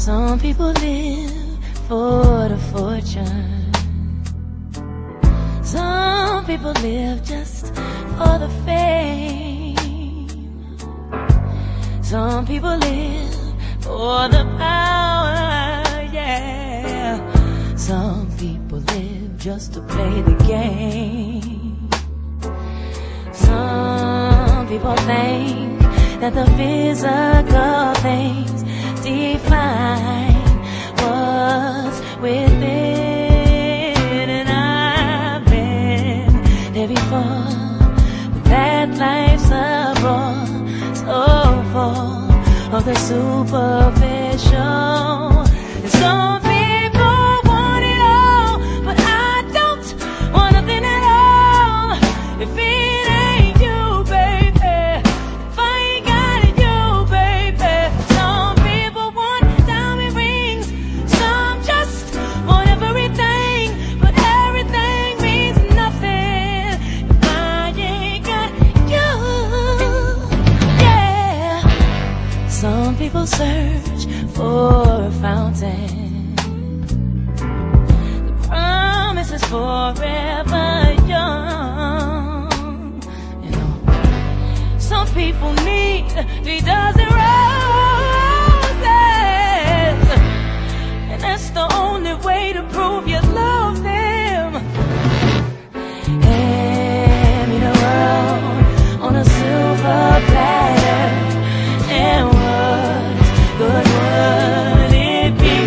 Some people live for the fortune. Some people live just for the fame. Some people live for the power, yeah. Some people live just to play the game. Some people think that the physical things define what's within, and I've been there before, but that life's a bore so full of the superficial. And some people want it all, but I don't want nothing at all. If it ain't you, baby, if I ain't got it, you, baby. Some people want diamond rings, some just want everything, but everything means nothing if I ain't got you. Yeah. Some people search for a fountain. The promise is forever young. You know, some people need 3 dozen roses, and that's the only way to prove you love them. Hand me the world on a silver platter, and what good would it be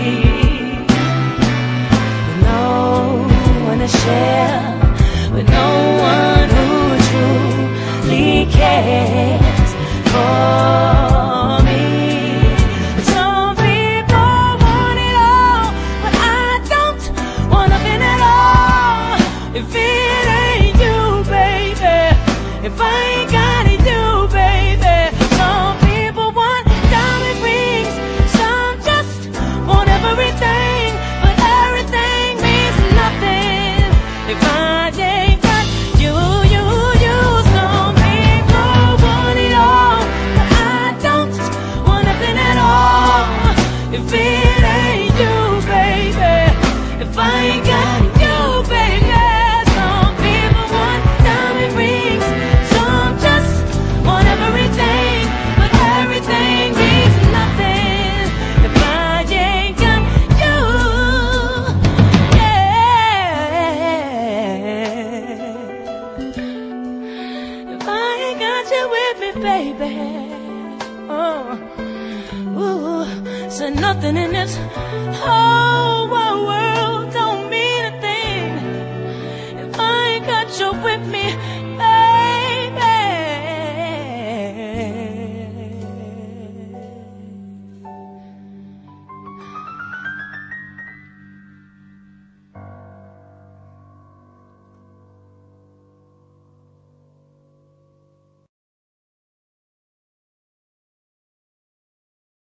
with no one to share, with no one who truly cares for me? Some people want it all, but I don't want nothing at all. If it ain't you, baby, if I ain't got it, you, baby. Some people want diamond rings, some just want everything, but everything means nothing if I ain't got you, you, you. Some people want it all, but I don't want nothing at all. If it ain't you, baby, if I ain't got you, baby. Some people want diamond rings, some just want everything, but everything means nothing if I ain't got you. Yeah. If I ain't got you with me, baby. Oh, ooh, so nothing in this whole